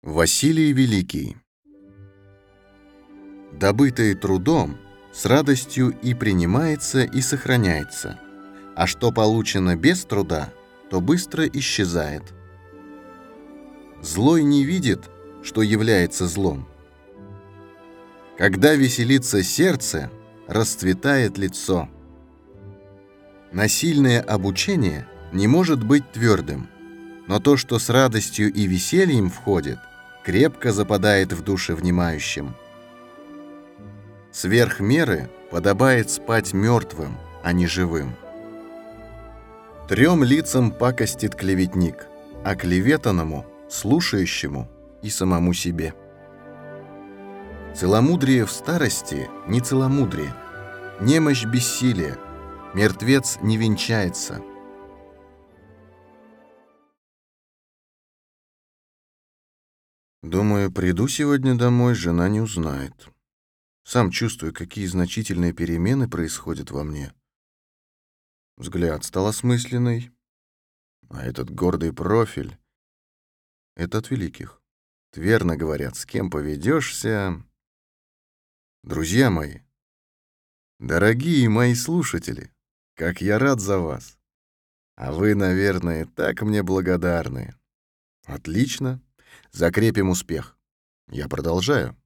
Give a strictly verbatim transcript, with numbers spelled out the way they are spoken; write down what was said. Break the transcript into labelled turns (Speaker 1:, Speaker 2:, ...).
Speaker 1: Василий Великий. Добытое трудом с радостью и принимается, и сохраняется, а что получено без труда, то быстро исчезает. Злой не видит, что является злом. Когда веселится сердце, расцветает лицо. Насильное обучение не может быть твердым, но то, что с радостью и весельем входит, крепко западает в душе внимающим. Сверх меры подобает спать мертвым, а не живым. Трем лицам пакостит клеветник, а клеветанному, слушающему и самому себе. Целомудрие в старости не целомудрие, немощь бессилие, мертвец не венчается. Думаю, приду сегодня домой, жена не узнает. Сам чувствую, какие значительные перемены происходят во мне. Взгляд стал осмысленный, а этот гордый профиль — это от великих. Верно говорят, с кем поведешься. Друзья мои, дорогие мои слушатели, как я рад за вас. А вы, наверное, так мне благодарны. Отлично, закрепим успех. Я продолжаю.